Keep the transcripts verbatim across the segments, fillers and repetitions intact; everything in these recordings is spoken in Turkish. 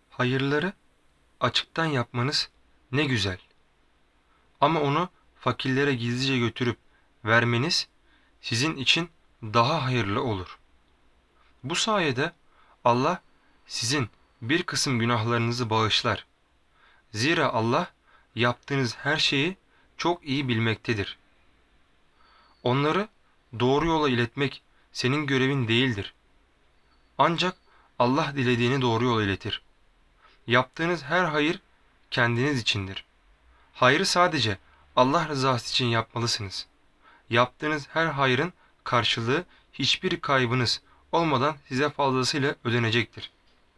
Hayırları açıktan yapmanız ne güzel. Ama onu fakirlere gizlice götürüp vermeniz sizin için daha hayırlı olur. Bu sayede Allah sizin bir kısım günahlarınızı bağışlar. Zira Allah yaptığınız her şeyi çok iyi bilmektedir. Onları doğru yola iletmek senin görevin değildir. Ancak Allah dilediğini doğru yola iletir. Yaptığınız her hayır kendiniz içindir. Hayrı sadece Allah rızası için yapmalısınız. Yaptığınız her hayrın karşılığı hiçbir kaybınız olmadan size fazlasıyla ödenecektir.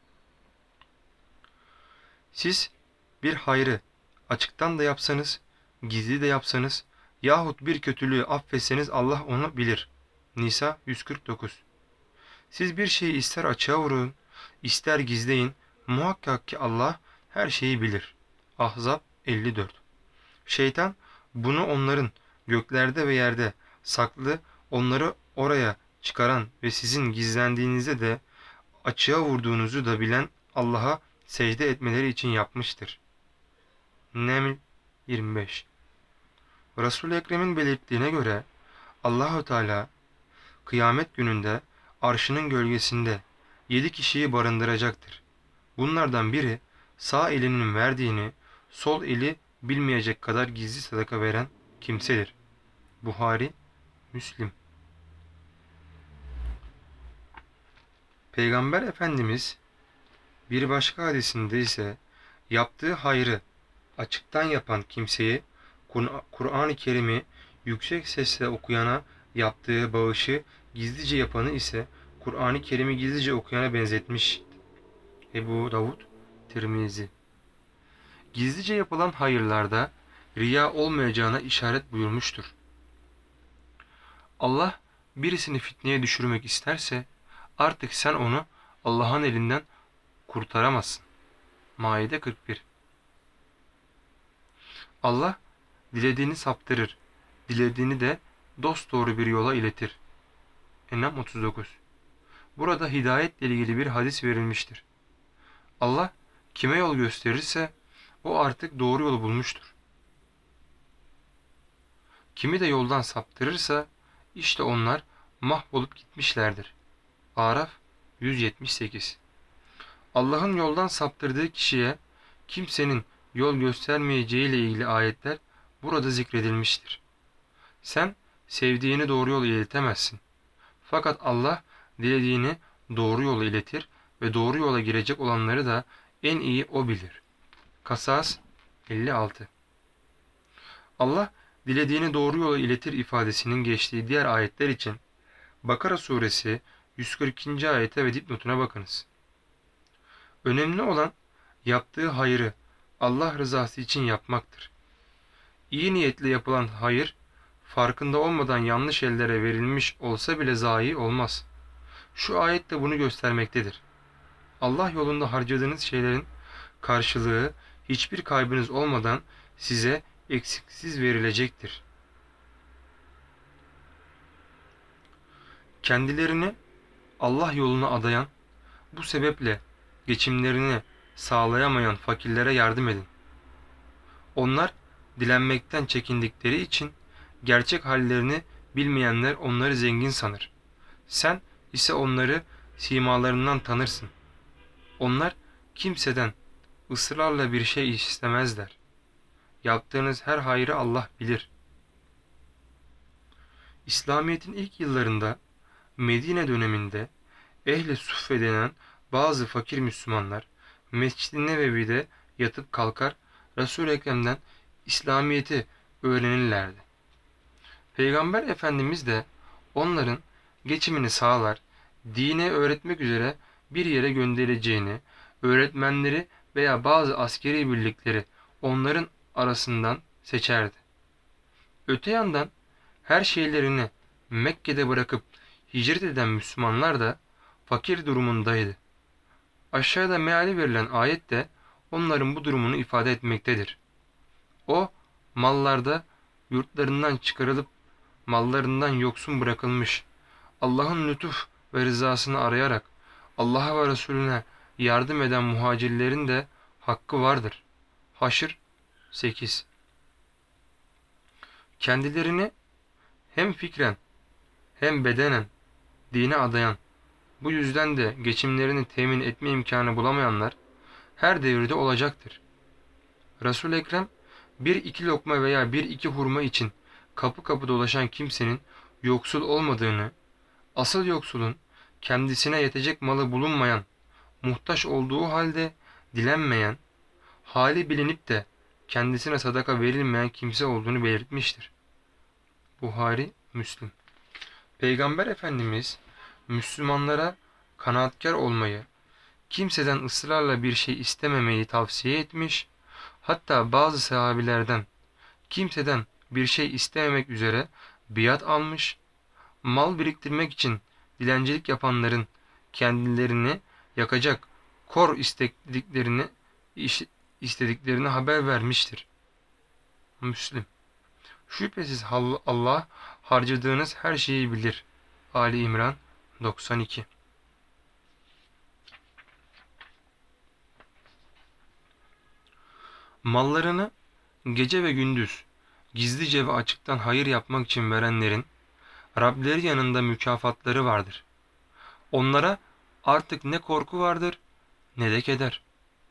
Siz bir hayrı açıktan da yapsanız, gizli de yapsanız yahut bir kötülüğü affetseniz Allah onu bilir. Nisa yüz kırk dokuz. Siz bir şeyi ister açığa vurun, ister gizleyin, muhakkak ki Allah her şeyi bilir. Ahzab elli dört. Şeytan bunu onların göklerde ve yerde saklı, onları oraya çıkaran ve sizin gizlendiğinizde de açığa vurduğunuzu da bilen Allah'a secde etmeleri için yapmıştır. Neml yirmi beş. Resul-i Ekrem'in belirttiğine göre Allahu Teala kıyamet gününde arşının gölgesinde yedi kişiyi barındıracaktır. Bunlardan biri sağ elinin verdiğini sol eli bilmeyecek kadar gizli sadaka veren kimsedir. Buhari, Müslim. Peygamber Efendimiz bir başka hadisinde ise yaptığı hayrı açıktan yapan kimseyi Kur'an-ı Kerim'i yüksek sesle okuyana yaptığı bağışı gizlice yapanı ise Kur'an-ı Kerim'i gizlice okuyana benzetmiş. Ebu Davud, Tirmizi. Gizlice yapılan hayırlarda riya olmayacağına işaret buyurmuştur. Allah birisini fitneye düşürmek isterse artık sen onu Allah'ın elinden kurtaramazsın. Maide kırk bir. Allah dilediğini saptırır, dilediğini de dosdoğru bir yola iletir. En'am otuz dokuz. Burada hidayetle ilgili bir hadis verilmiştir. Allah kime yol gösterirse o artık doğru yolu bulmuştur. Kimi de yoldan saptırırsa işte onlar mahvolup gitmişlerdir. Araf yüz yetmiş sekiz. Allah'ın yoldan saptırdığı kişiye kimsenin yol göstermeyeceği ile ilgili ayetler burada zikredilmiştir. Sen sevdiğini doğru yola iletemezsin. Fakat Allah dilediğini doğru yola iletir ve doğru yola girecek olanları da en iyi O bilir. Kasas elli altı. Allah dilediğini doğru yola iletir ifadesinin geçtiği diğer ayetler için Bakara suresi yüz kırk ikinci ayete ve dipnotuna bakınız. Önemli olan yaptığı hayrı Allah rızası için yapmaktır. İyi niyetle yapılan hayır, farkında olmadan yanlış ellere verilmiş olsa bile zayi olmaz. Şu ayet de bunu göstermektedir. Allah yolunda harcadığınız şeylerin karşılığı hiçbir kaybınız olmadan size eksiksiz verilecektir. Kendilerini Allah yoluna adayan, bu sebeple geçimlerini sağlayamayan fakirlere yardım edin. Onlar dilenmekten çekindikleri için gerçek hallerini bilmeyenler onları zengin sanır. Sen ise onları simalarından tanırsın. Onlar kimseden ısrarla bir şey istemezler. Yaptığınız her hayrı Allah bilir. İslamiyet'in ilk yıllarında Medine döneminde Ehl-i Suffe denen bazı fakir Müslümanlar Mescid-i Nebevi'de yatıp kalkar Resul-i Ekrem'den İslamiyet'i öğrenirlerdi. Peygamber Efendimiz de onların geçimini sağlar, dini öğretmek üzere bir yere göndereceğini, öğretmenleri veya bazı askeri birlikleri onların arasından seçerdi. Öte yandan her şeylerini Mekke'de bırakıp hicret eden Müslümanlar da fakir durumundaydı. Aşağıda meali verilen ayet de onların bu durumunu ifade etmektedir. O, mallarda yurtlarından çıkarılıp mallarından yoksun bırakılmış, Allah'ın lütuf ve rızasını arayarak Allah'a ve Resulüne yardım eden muhacirlerin de hakkı vardır. Haşr sekiz. Kendilerini hem fikren hem bedenen dine adayan, bu yüzden de geçimlerini temin etme imkanı bulamayanlar her devirde olacaktır. Resul-i Ekrem bir iki lokma veya bir iki hurma için kapı kapı dolaşan kimsenin yoksul olmadığını, asıl yoksulun kendisine yetecek malı bulunmayan, muhtaç olduğu halde dilenmeyen, hali bilinip de kendisine sadaka verilmeyen kimse olduğunu belirtmiştir. Buhari, Müslim. Peygamber Efendimiz Müslümanlara kanaatkar olmayı, kimseden ısrarla bir şey istememeyi tavsiye etmiş, hatta bazı sahabilerden kimseden bir şey istememek üzere biat almış, mal biriktirmek için dilencilik yapanların kendilerini yakacak kor istediklerini istediklerini haber vermiştir. Müslim. Şüphesiz Allah harcadığınız her şeyi bilir. Ali İmran doksan iki. Mallarını gece ve gündüz gizlice ve açıktan hayır yapmak için verenlerin Rableri yanında mükafatları vardır. Onlara artık ne korku vardır ne de keder.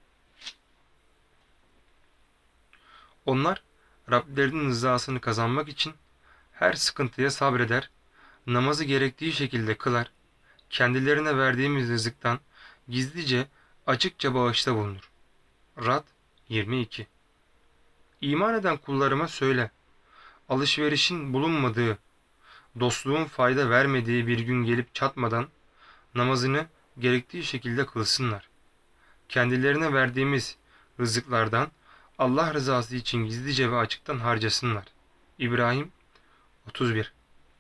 Onlar Rablerinin rızasını kazanmak için her sıkıntıya sabreder, namazı gerektiği şekilde kılar, kendilerine verdiğimiz rızıktan gizlice, açıkça bağışta bulunur. Rad yirmi iki. İman eden kullarıma söyle, alışverişin bulunmadığı, dostluğun fayda vermediği bir gün gelip çatmadan namazını gerektiği şekilde kılsınlar. Kendilerine verdiğimiz rızıklardan Allah rızası için gizlice ve açıktan harcasınlar. İbrahim otuz bir.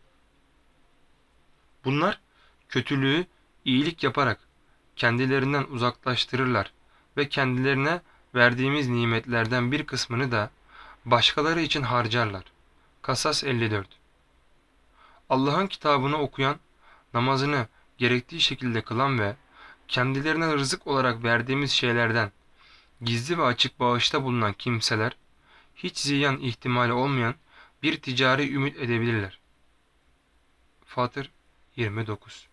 Bunlar kötülüğü iyilik yaparak kendilerinden uzaklaştırırlar ve kendilerine verdiğimiz nimetlerden bir kısmını da başkaları için harcarlar. Kasas elli dört. Allah'ın kitabını okuyan, namazını gerektiği şekilde kılan ve kendilerine rızık olarak verdiğimiz şeylerden gizli ve açık bağışta bulunan kimseler, hiç ziyan ihtimali olmayan bir ticari ümit edebilirler. Fatır yirmi dokuz.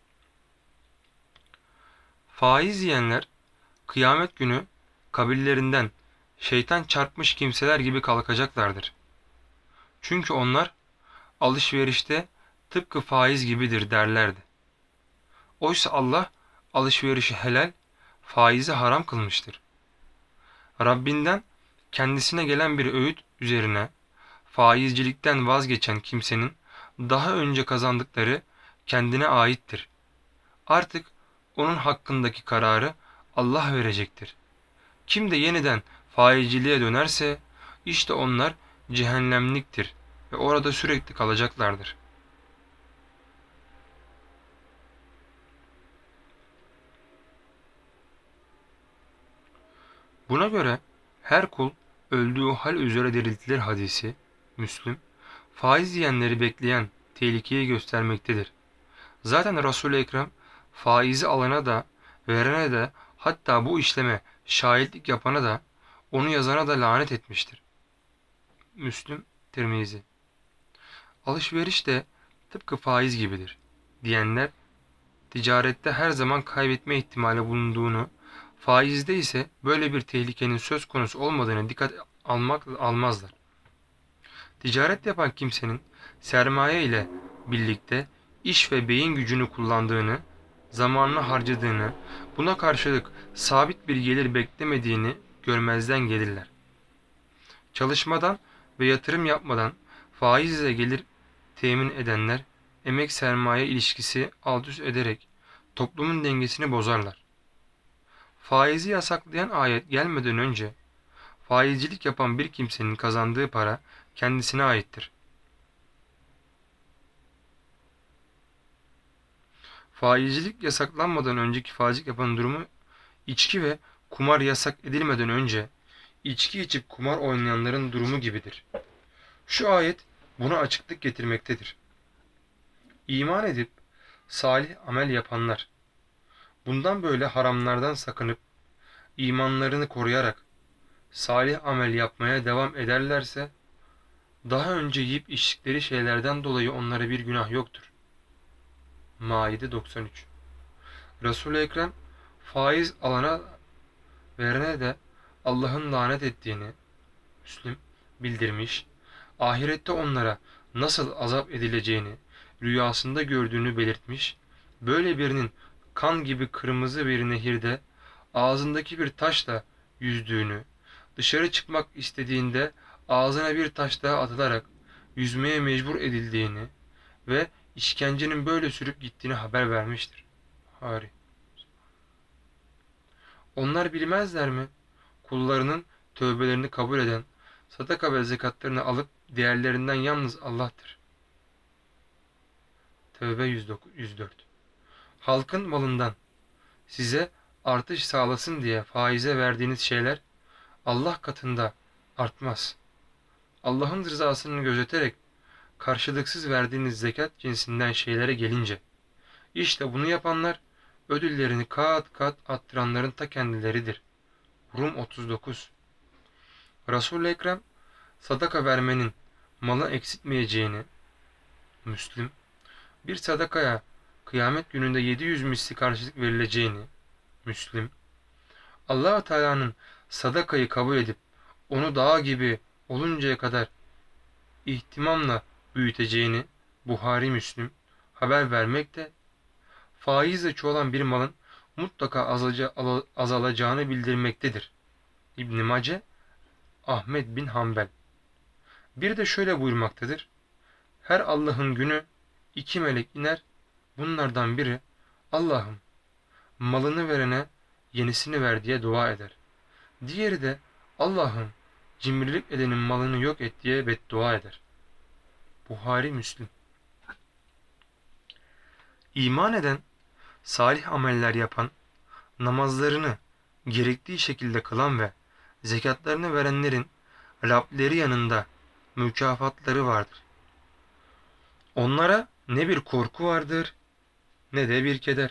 Faiz yiyenler, kıyamet günü kabirlerinden şeytan çarpmış kimseler gibi kalkacaklardır. Çünkü onlar alışverişte tıpkı faiz gibidir derlerdi. Oysa Allah alışverişi helal, faizi haram kılmıştır. Rabbinden kendisine gelen bir öğüt üzerine faizcilikten vazgeçen kimsenin daha önce kazandıkları kendine aittir. Artık onun hakkındaki kararı Allah verecektir. Kim de yeniden faizciliğe dönerse işte onlar cehennemliktir ve orada sürekli kalacaklardır. Buna göre her kul öldüğü hal üzere diriltilir hadisi, Müslüm, faiz yiyenleri bekleyen tehlikeyi göstermektedir. Zaten Resul-i Ekrem faizi alana da, verene de, hatta bu işleme şahitlik yapana da, onu yazana da lanet etmiştir. Müslüm, Tirmizi. Alışveriş de tıpkı faiz gibidir diyenler, ticarette her zaman kaybetme ihtimali bulunduğunu, faizde ise böyle bir tehlikenin söz konusu olmadığını dikkat almak almazlar. Ticaret yapan kimsenin sermaye ile birlikte iş ve beyin gücünü kullandığını, zamanını harcadığını, buna karşılık sabit bir gelir beklemediğini görmezden gelirler. Çalışmadan ve yatırım yapmadan faiz ile gelir temin edenler, emek sermaye ilişkisi alt üst ederek toplumun dengesini bozarlar. Faizi yasaklayan ayet gelmeden önce faizcilik yapan bir kimsenin kazandığı para kendisine aittir. Faizcilik yasaklanmadan önceki faizcilik yapan durumu, içki ve kumar yasak edilmeden önce içki içip kumar oynayanların durumu gibidir. Şu ayet buna açıklık getirmektedir. İman edip salih amel yapanlar, Bundan böyle haramlardan sakınıp imanlarını koruyarak salih amel yapmaya devam ederlerse daha önce yiyip içtikleri şeylerden dolayı onlara bir günah yoktur. Maide doksan üç. Resul-i Ekrem faiz alana verene de Allah'ın lanet ettiğini Müslim bildirmiş, ahirette onlara nasıl azap edileceğini rüyasında gördüğünü belirtmiş, böyle birinin kan gibi kırmızı bir nehirde ağzındaki bir taşla yüzdüğünü, dışarı çıkmak istediğinde ağzına bir taş daha atılarak yüzmeye mecbur edildiğini ve işkencenin böyle sürüp gittiğini haber vermiştir. Hari. Onlar bilmezler mi? Kullarının tövbelerini kabul eden, sadaka ve zekatlarını alıp diğerlerinden yalnız Allah'tır. Tevbe yüz dört. Halkın malından size artış sağlasın diye faize verdiğiniz şeyler Allah katında artmaz. Allah'ın rızasını gözeterek karşılıksız verdiğiniz zekat cinsinden şeylere gelince, işte bunu yapanlar ödüllerini kat kat arttıranların ta kendileridir. Rum otuz dokuz. Resul-i Ekrem sadaka vermenin malı eksiltmeyeceğini, Müslim, bir sadakaya kıyamet gününde yedi yüz misli karşılık verileceğini, Müslim, Allah-u Teala'nın sadakayı kabul edip onu dağ gibi oluncaya kadar ihtimamla büyüteceğini, Buhari Müslim, haber vermekte, faizle çoğalan bir malın mutlaka azalacağını bildirmektedir. İbn-i Mace, Ahmed bin Hanbel. Bir de şöyle buyurmaktadır. Her Allah'ın günü iki melek iner, bunlardan biri Allah'ım malını verene yenisini ver diye dua eder. Diğeri de Allah'ım cimrilik edenin malını yok et diye beddua eder. Buhari Müslim. İman eden, salih ameller yapan, namazlarını gerektiği şekilde kılan ve zekatlarını verenlerin Rableri yanında mükafatları vardır. Onlara ne bir korku vardır ne de bir keder.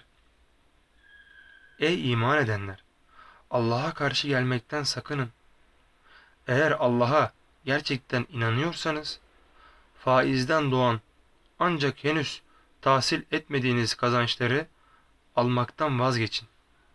Ey iman edenler! Allah'a karşı gelmekten sakının. Eğer Allah'a gerçekten inanıyorsanız, faizden doğan ancak henüz tahsil etmediğiniz kazançları almaktan vazgeçin.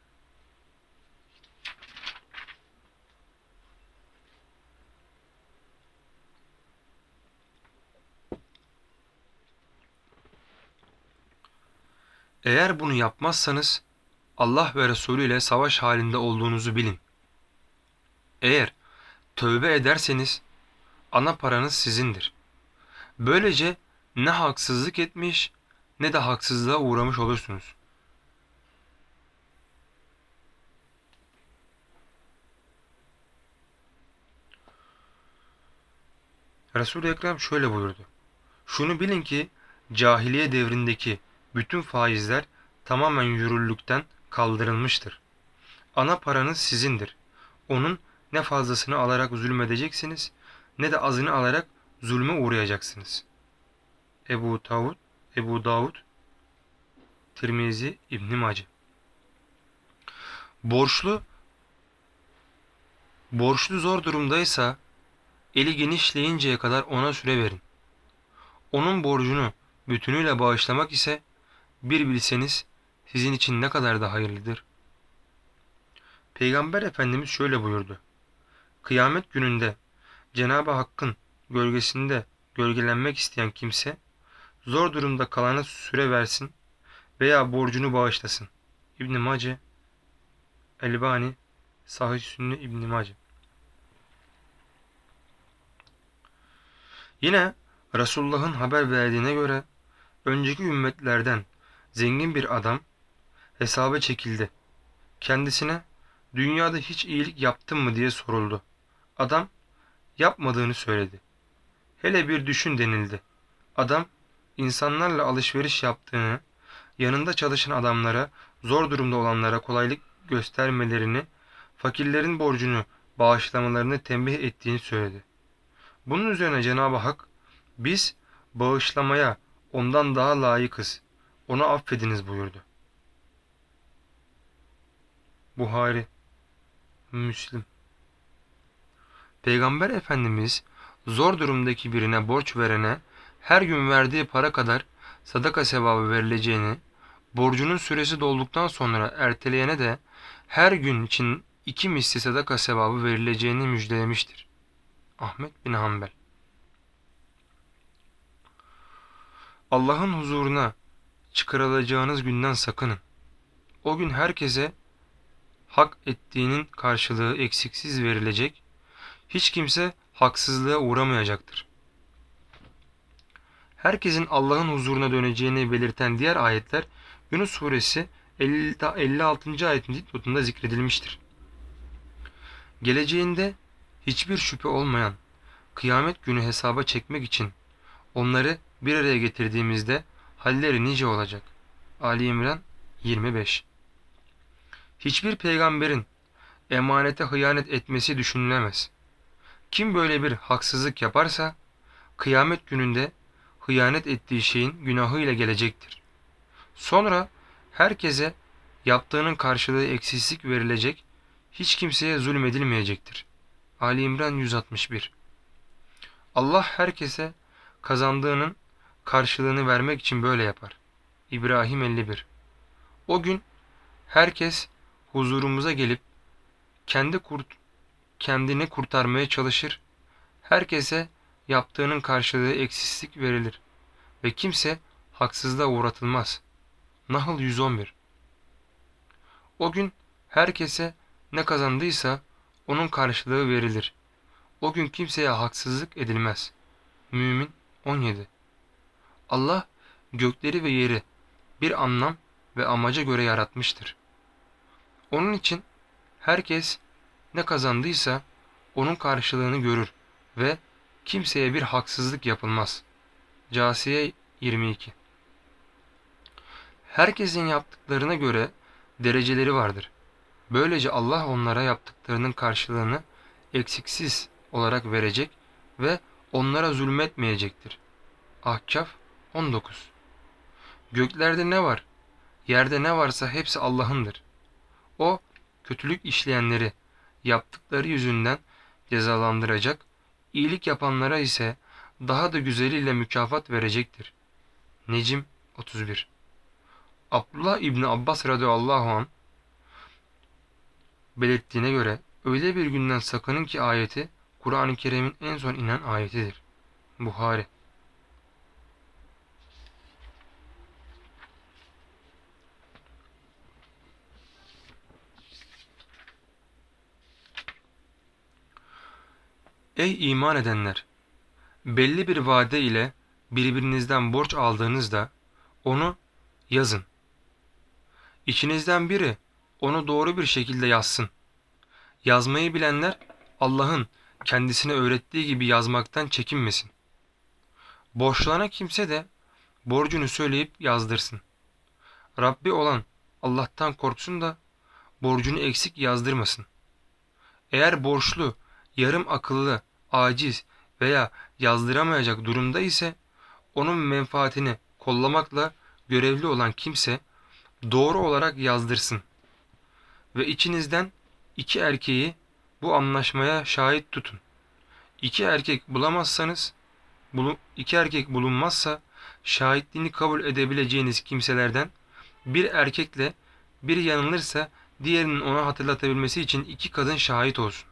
Eğer bunu yapmazsanız, Allah ve Resulü ile savaş halinde olduğunuzu bilin. Eğer tövbe ederseniz, ana paranız sizindir. Böylece ne haksızlık etmiş ne de haksızlığa uğramış olursunuz. Resul-i Ekrem şöyle buyurdu. Şunu bilin ki cahiliye devrindeki bütün faizler tamamen yürürlükten kaldırılmıştır. Ana paranız sizindir. Onun ne fazlasını alarak zulmedeceksiniz ne de azını alarak zulme uğrayacaksınız. Ebu Davud, Ebu Davud, Tirmizi, İbn Mace. Borçlu, borçlu zor durumdaysa eli genişleyinceye kadar ona süre verin. Onun borcunu bütünüyle bağışlamak ise bir bilseniz sizin için ne kadar da hayırlıdır. Peygamber Efendimiz şöyle buyurdu. Kıyamet gününde Cenab-ı Hakk'ın gölgesinde gölgelenmek isteyen kimse zor durumda kalana süre versin veya borcunu bağışlasın. İbn Mace, Elbani, Sahih Sünni İbn Mace. Yine Resulullah'ın haber verdiğine göre önceki ümmetlerden zengin bir adam hesaba çekildi. Kendisine dünyada hiç iyilik yaptın mı diye soruldu. Adam yapmadığını söyledi. Hele bir düşün denildi. Adam insanlarla alışveriş yaptığını, yanında çalışan adamlara, zor durumda olanlara kolaylık göstermelerini, fakirlerin borcunu bağışlamalarını tembih ettiğini söyledi. Bunun üzerine Cenab-ı Hak, biz bağışlamaya ondan daha layıkız, onu affediniz buyurdu. Buhari, Müslim. Peygamber Efendimiz zor durumdaki birine borç verene her gün verdiği para kadar sadaka sevabı verileceğini, borcunun süresi dolduktan sonra erteleyene de her gün için iki misli sadaka sevabı verileceğini müjdelemiştir. Ahmet bin Hanbel. Allah'ın huzuruna çıkarılacağınız günden sakının. O gün herkese hak ettiğinin karşılığı eksiksiz verilecek, hiç kimse haksızlığa uğramayacaktır. Herkesin Allah'ın huzuruna döneceğini belirten diğer ayetler Yunus suresi elli altıncı ayetin dipnotunda zikredilmiştir. Geleceğinde hiçbir şüphe olmayan kıyamet günü hesaba çekmek için onları bir araya getirdiğimizde halleri nice olacak. Ali İmran yirmi beş. Hiçbir peygamberin emanete hıyanet etmesi düşünülemez. Kim böyle bir haksızlık yaparsa kıyamet gününde hıyanet ettiği şeyin günahıyla gelecektir. Sonra herkese yaptığının karşılığı eksiksizlik verilecek, hiç kimseye zulmedilmeyecektir. Ali İmran yüz altmış bir. Allah herkese kazandığının karşılığını vermek için böyle yapar. İbrahim elli bir. O gün herkes huzurumuza gelip kendi kurt kendini kurtarmaya çalışır. Herkese yaptığının karşılığı eksiksizlik verilir ve kimse haksızlığa uğratılmaz. Nahl yüz on bir. O gün herkese ne kazandıysa onun karşılığı verilir. O gün kimseye haksızlık edilmez. Mümin on yedi. Allah gökleri ve yeri bir anlam ve amaca göre yaratmıştır. Onun için herkes ne kazandıysa onun karşılığını görür ve kimseye bir haksızlık yapılmaz. Câsiye yirmi iki. Herkesin yaptıklarına göre dereceleri vardır. Böylece Allah onlara yaptıklarının karşılığını eksiksiz olarak verecek ve onlara zulmetmeyecektir. Ahkaf on dokuz. Göklerde ne var, yerde ne varsa hepsi Allah'ındır. O, kötülük işleyenleri yaptıkları yüzünden cezalandıracak, iyilik yapanlara ise daha da güzeliyle mükafat verecektir. Necim otuz bir. Abdullah İbni Abbas radıyallahu anh belirttiğine göre öyle bir günden sakının ki ayeti Kur'an-ı Kerim'in en son inen ayetidir. Buhari. Ey iman edenler! Belli bir vade ile birbirinizden borç aldığınızda onu yazın. İçinizden biri onu doğru bir şekilde yazsın. Yazmayı bilenler Allah'ın kendisine öğrettiği gibi yazmaktan çekinmesin. Borçlanan kimse de borcunu söyleyip yazdırsın. Rabbi olan Allah'tan korksun da borcunu eksik yazdırmasın. Eğer borçlu, yarım akıllı, aciz veya yazdıramayacak durumda ise onun menfaatini kollamakla görevli olan kimse doğru olarak yazdırsın. Ve içinizden iki erkeği bu anlaşmaya şahit tutun. İki erkek bulamazsanız, iki erkek bulunmazsa şahitliğini kabul edebileceğiniz kimselerden bir erkekle biri yanılırsa diğerinin ona hatırlatabilmesi için iki kadın şahit olsun.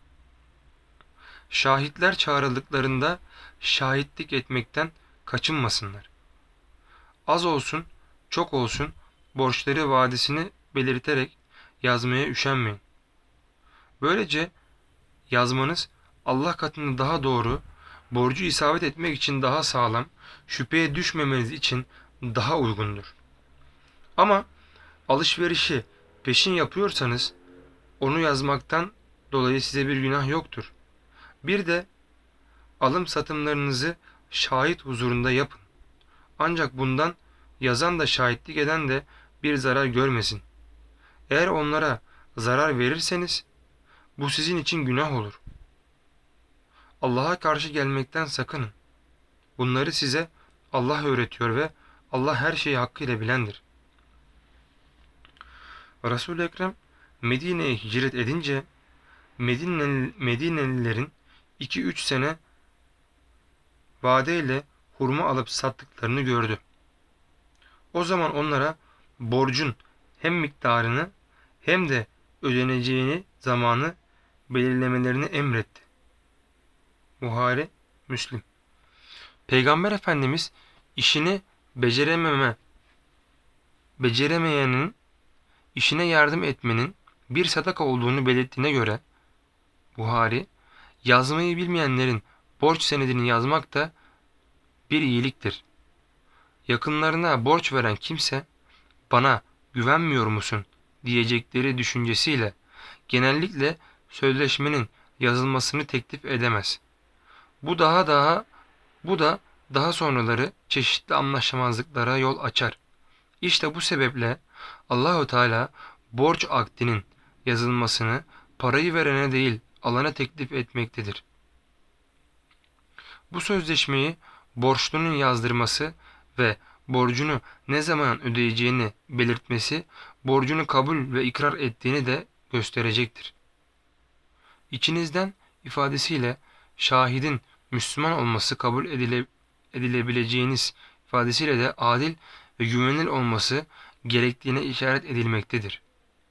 Şahitler çağrıldıklarında şahitlik etmekten kaçınmasınlar. Az olsun, çok olsun borçları vadesini belirterek yazmaya üşenmeyin. Böylece yazmanız Allah katında daha doğru, borcu isabet etmek için daha sağlam, şüpheye düşmemeniz için daha uygundur. Ama alışverişi peşin yapıyorsanız onu yazmaktan dolayı size bir günah yoktur. Bir de alım satımlarınızı şahit huzurunda yapın. Ancak bundan yazan da şahitlik eden de bir zarar görmesin. Eğer onlara zarar verirseniz bu sizin için günah olur. Allah'a karşı gelmekten sakının. Bunları size Allah öğretiyor ve Allah her şeyi hakkıyla bilendir. Resul-i Ekrem Medine'ye hicret edince Medineli, Medinelilerin iki üç sene vadeyle hurma alıp sattıklarını gördü. O zaman onlara borcun hem miktarını hem de ödeneceğini zamanı belirlemelerini emretti. Buhari, Müslim. Peygamber Efendimiz işini becerememe, beceremeyenin işine yardım etmenin bir sadaka olduğunu belirttiğine göre Buhari, yazmayı bilmeyenlerin borç senedini yazmak da bir iyiliktir. Yakınlarına borç veren kimse bana güvenmiyor musun diyecekleri düşüncesiyle genellikle sözleşmenin yazılmasını teklif edemez. Bu daha daha bu da daha sonraları çeşitli anlaşmazlıklara yol açar. İşte bu sebeple Allahu Teala borç akdinin yazılmasını parayı verene değil alana teklif etmektedir. Bu sözleşmeyi borçlunun yazdırması ve borcunu ne zaman ödeyeceğini belirtmesi borcunu kabul ve ikrar ettiğini de gösterecektir. İçinizden ifadesiyle şahidin Müslüman olması kabul edile, edilebileceğiniz ifadesiyle de adil ve güvenilir olması gerektiğine işaret edilmektedir.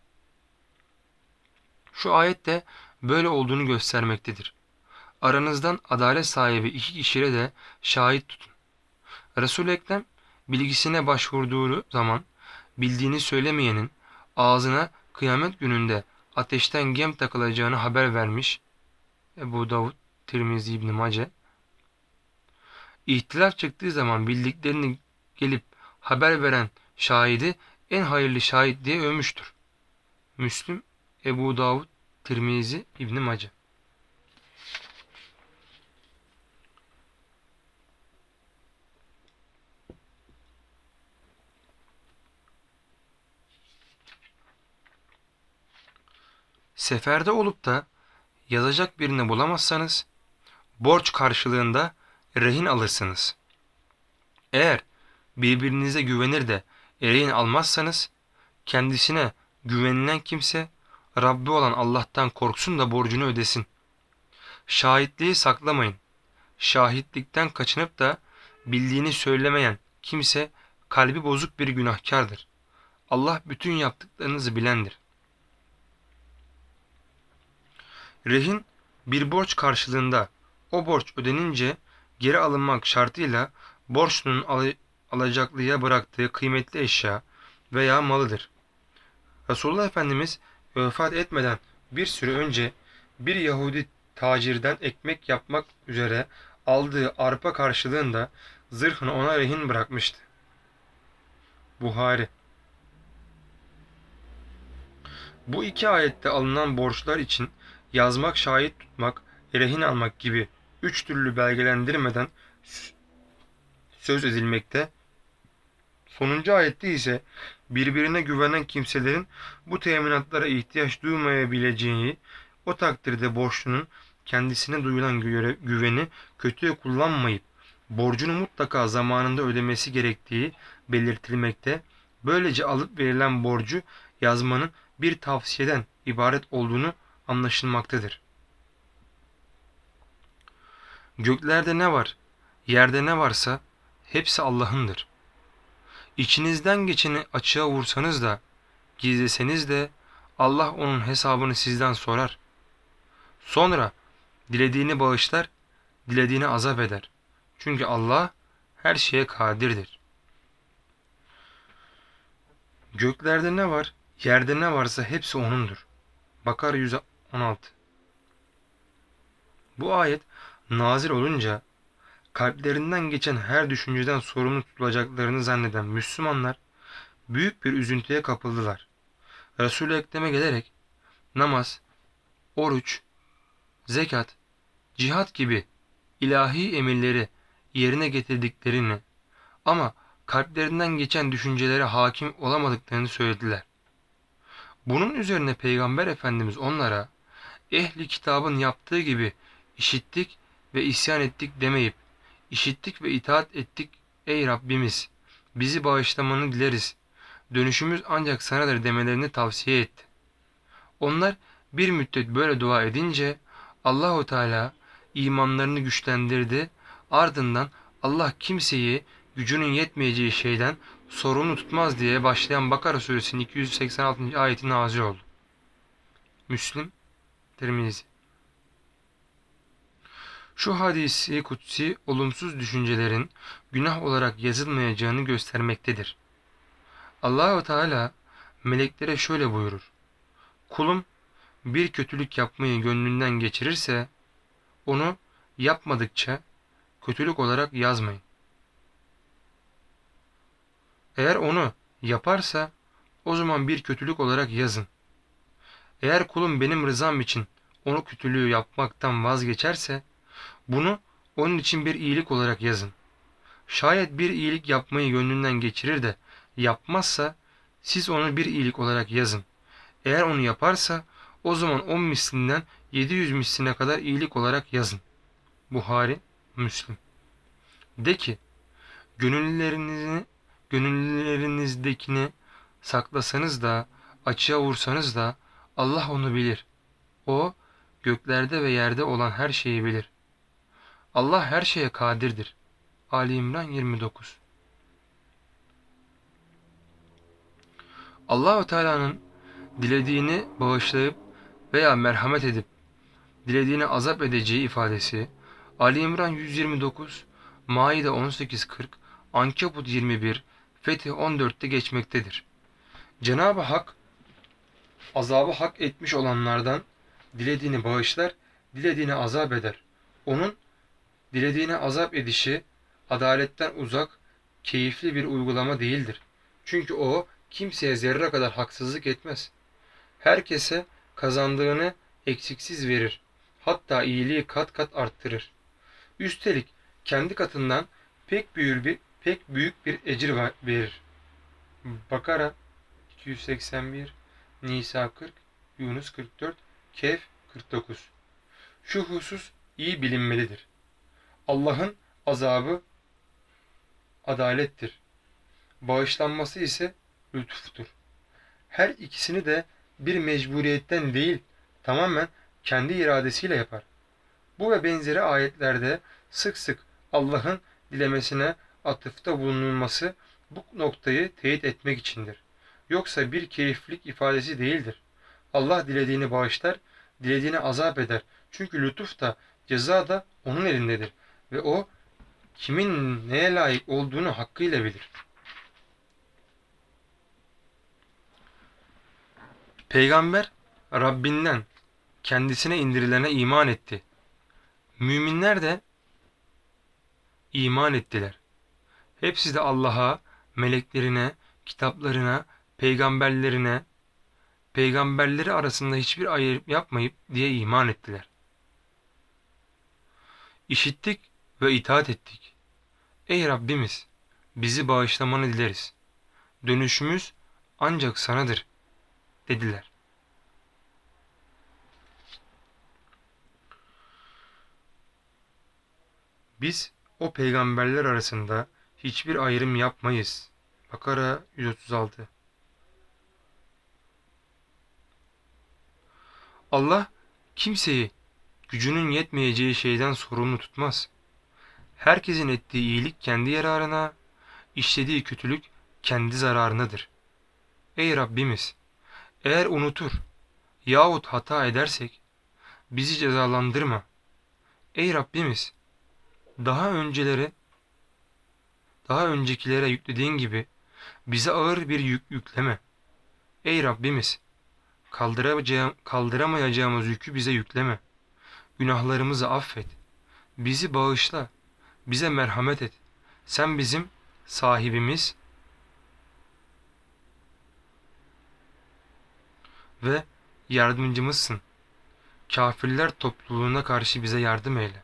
Şu ayet de böyle olduğunu göstermektedir. Aranızdan adalet sahibi iki kişiye de şahit tutun. Resul-i Ekrem bilgisine başvurduğu zaman bildiğini söylemeyenin ağzına kıyamet gününde ateşten gem takılacağını haber vermiş. Ebu Davud, Tirmizi, İbn Mace. İhtilaf çıktığı zaman bildiklerini gelip haber veren şahidi en hayırlı şahit diye övmüştür. Müslim, Ebu Davud, Tirmizi, İbn Mace. Seferde olup da yazacak birini bulamazsanız borç karşılığında rehin alırsınız. Eğer birbirinize güvenir de rehin almazsanız kendisine güvenilen kimse Rabbi olan Allah'tan korksun da borcunu ödesin. Şahitliği saklamayın. Şahitlikten kaçınıp da bildiğini söylemeyen kimse kalbi bozuk bir günahkardır. Allah bütün yaptıklarınızı bilendir. Rehin bir borç karşılığında o borç ödenince geri alınmak şartıyla borçlunun al alacaklıya bıraktığı kıymetli eşya veya malıdır. Resulullah Efendimiz vefat etmeden bir süre önce bir Yahudi tacirden ekmek yapmak üzere aldığı arpa karşılığında zırhını ona rehin bırakmıştı. Buhari. Bu iki ayette alınan borçlar için yazmak, şahit tutmak, rehin almak gibi üç türlü belgelendirmeden söz edilmekte. Sonuncu ayette ise birbirine güvenen kimselerin bu teminatlara ihtiyaç duymayabileceği, o takdirde borçlunun kendisine duyulan güveni kötüye kullanmayıp borcunu mutlaka zamanında ödemesi gerektiği belirtilmekte. Böylece alıp verilen borcu yazmanın bir tavsiyeden ibaret olduğunu anlaşılmaktadır. Göklerde ne var, yerde ne varsa hepsi Allah'ındır. İçinizden geçeni açığa vursanız da, gizleseniz de Allah onun hesabını sizden sorar. Sonra dilediğini bağışlar, dilediğini azap eder. Çünkü Allah her şeye kadirdir. Göklerde ne var, yerde ne varsa hepsi O'nundur. Bakara yüz on altı. Bu ayet nazil olunca kalplerinden geçen her düşünceden sorumlu tutulacaklarını zanneden Müslümanlar büyük bir üzüntüye kapıldılar. Resul-i Ekrem'e gelerek namaz, oruç, zekat, cihat gibi ilahi emirleri yerine getirdiklerini ama kalplerinden geçen düşüncelere hakim olamadıklarını söylediler. Bunun üzerine Peygamber Efendimiz onlara ehli kitabın yaptığı gibi işittik ve isyan ettik demeyip işittik ve itaat ettik ey Rabbimiz bizi bağışlamanı dileriz. Dönüşümüz ancak sanadır demelerini tavsiye etti. Onlar bir müddet böyle dua edince Allahu Teala imanlarını güçlendirdi. Ardından Allah kimseyi gücünün yetmeyeceği şeyden sorumlu tutmaz diye başlayan Bakara suresinin iki yüz seksen altıncı ayeti nazil oldu. Müslim, Tirmizi. Şu hadisi kutsi olumsuz düşüncelerin günah olarak yazılmayacağını göstermektedir. Allahu Teala meleklere şöyle buyurur: kulum bir kötülük yapmayı gönlünden geçirirse onu yapmadıkça kötülük olarak yazmayın. Eğer onu yaparsa o zaman bir kötülük olarak yazın. Eğer kulum benim rızam için onu kötülüğü yapmaktan vazgeçerse bunu onun için bir iyilik olarak yazın. Şayet bir iyilik yapmayı gönlünden geçirir de yapmazsa siz onu bir iyilik olarak yazın. Eğer onu yaparsa o zaman on mislinden yedi yüz misline kadar iyilik olarak yazın. Buhari, Müslim. De ki, gönüllerinizi, gönüllerinizdekini saklasanız da, açığa vursanız da Allah onu bilir. O, göklerde ve yerde olan her şeyi bilir. Allah her şeye kadirdir. Ali İmran yirmi dokuz. Allahu Teala'nın dilediğini bağışlayıp veya merhamet edip dilediğini azap edeceği ifadesi Ali İmran yüz yirmi dokuz, Maide on sekiz kırk, Ankebut yirmi bir, Fetih on dörtte geçmektedir. Cenab-ı Hak azabı hak etmiş olanlardan dilediğini bağışlar, dilediğini azap eder. Onun dilediğini azap edişi adaletten uzak, keyifli bir uygulama değildir. Çünkü o kimseye zerre kadar haksızlık etmez. Herkese kazandığını eksiksiz verir. Hatta iyiliği kat kat arttırır. Üstelik kendi katından pek büyük bir pek büyük bir ecir verir. Bakara iki yüz seksen bir, Nisa kırk, Yunus kırk dört, Kehf kırk dokuz. Şu husus iyi bilinmelidir. Allah'ın azabı adalettir. Bağışlanması ise lütuftur. Her ikisini de bir mecburiyetten değil, tamamen kendi iradesiyle yapar. Bu ve benzeri ayetlerde sık sık Allah'ın dilemesine atıfta bulunulması bu noktayı teyit etmek içindir. Yoksa bir keyiflik ifadesi değildir. Allah dilediğini bağışlar, dilediğini azap eder. Çünkü lütuf da ceza da onun elindedir ve o kimin neye layık olduğunu hakkıyla bilir. Peygamber Rabbinden kendisine indirilene iman etti. Müminler de iman ettiler. Hepsi de Allah'a, meleklerine, kitaplarına, peygamberlerine, peygamberleri arasında hiçbir ayrım yapmayıp diye iman ettiler. İşittik ve itaat ettik. Ey Rabbimiz, bizi bağışlamanı dileriz. Dönüşümüz ancak sanadır, dediler. Biz o peygamberler arasında hiçbir ayrım yapmayız. Bakara yüz otuz altı. Allah kimseyi gücünün yetmeyeceği şeyden sorumlu tutmaz. Herkesin ettiği iyilik kendi yararına, işlediği kötülük kendi zararınadır. Ey Rabbimiz! Eğer unutur yahut hata edersek bizi cezalandırma. Ey Rabbimiz! Daha önceleri, daha öncekilere yüklediğin gibi bize ağır bir yük yükleme. Ey Rabbimiz! Kaldıramayacağım, kaldıramayacağımız yükü bize yükleme. Günahlarımızı affet. Bizi bağışla. Bize merhamet et. Sen bizim sahibimiz ve yardımcımızsın. Kafirler topluluğuna karşı bize yardım eyle.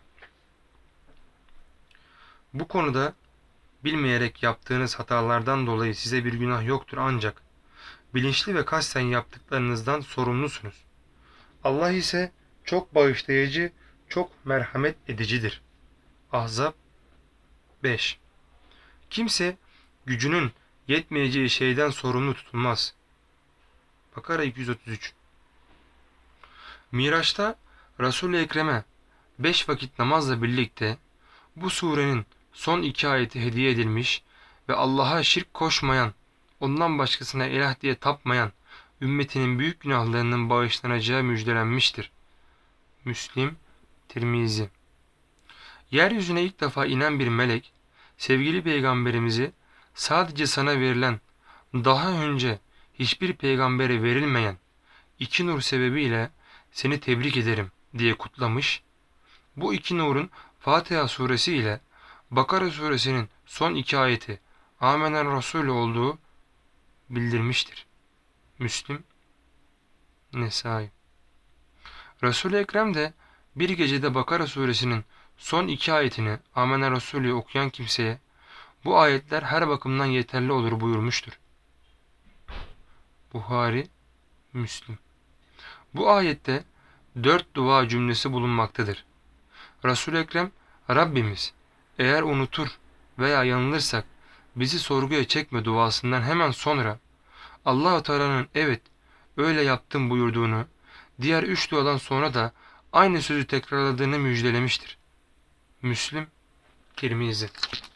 Bu konuda bilmeyerek yaptığınız hatalardan dolayı size bir günah yoktur ancak bilinçli ve kasten yaptıklarınızdan sorumlusunuz. Allah ise çok bağışlayıcı, çok merhamet edicidir. Ahzab beş. Kimse gücünün yetmeyeceği şeyden sorumlu tutulmaz. Bakara iki yüz otuz üç. Miraç'ta Resul-i Ekrem'e beş vakit namazla birlikte bu surenin son iki ayeti hediye edilmiş ve Allah'a şirk koşmayan, ondan başkasına ilah diye tapmayan ümmetinin büyük günahlarının bağışlanacağı müjdelenmiştir. Müslim, Tirmizi. Yeryüzüne ilk defa inen bir melek, sevgili peygamberimizi sadece sana verilen, daha önce hiçbir peygambere verilmeyen iki nur sebebiyle seni tebrik ederim diye kutlamış. Bu iki nurun Fatiha suresi ile Bakara suresinin son iki ayeti Amener Resulü olduğu bildirmiştir. Müslim, Nesai. Resul-i Ekrem de bir gecede Bakara suresinin son iki ayetini Amener Resulü okuyan kimseye bu ayetler her bakımdan yeterli olur buyurmuştur. Buhari, Müslim. Bu ayette dört dua cümlesi bulunmaktadır. Resul-i Ekrem, Rabbimiz eğer unutur veya yanılırsak bizi sorguya çekme duasından hemen sonra Allah-u Teala'nın evet öyle yaptım buyurduğunu, diğer üç duadan sonra da aynı sözü tekrarladığını müjdelemiştir. Müslim, Tirmizi.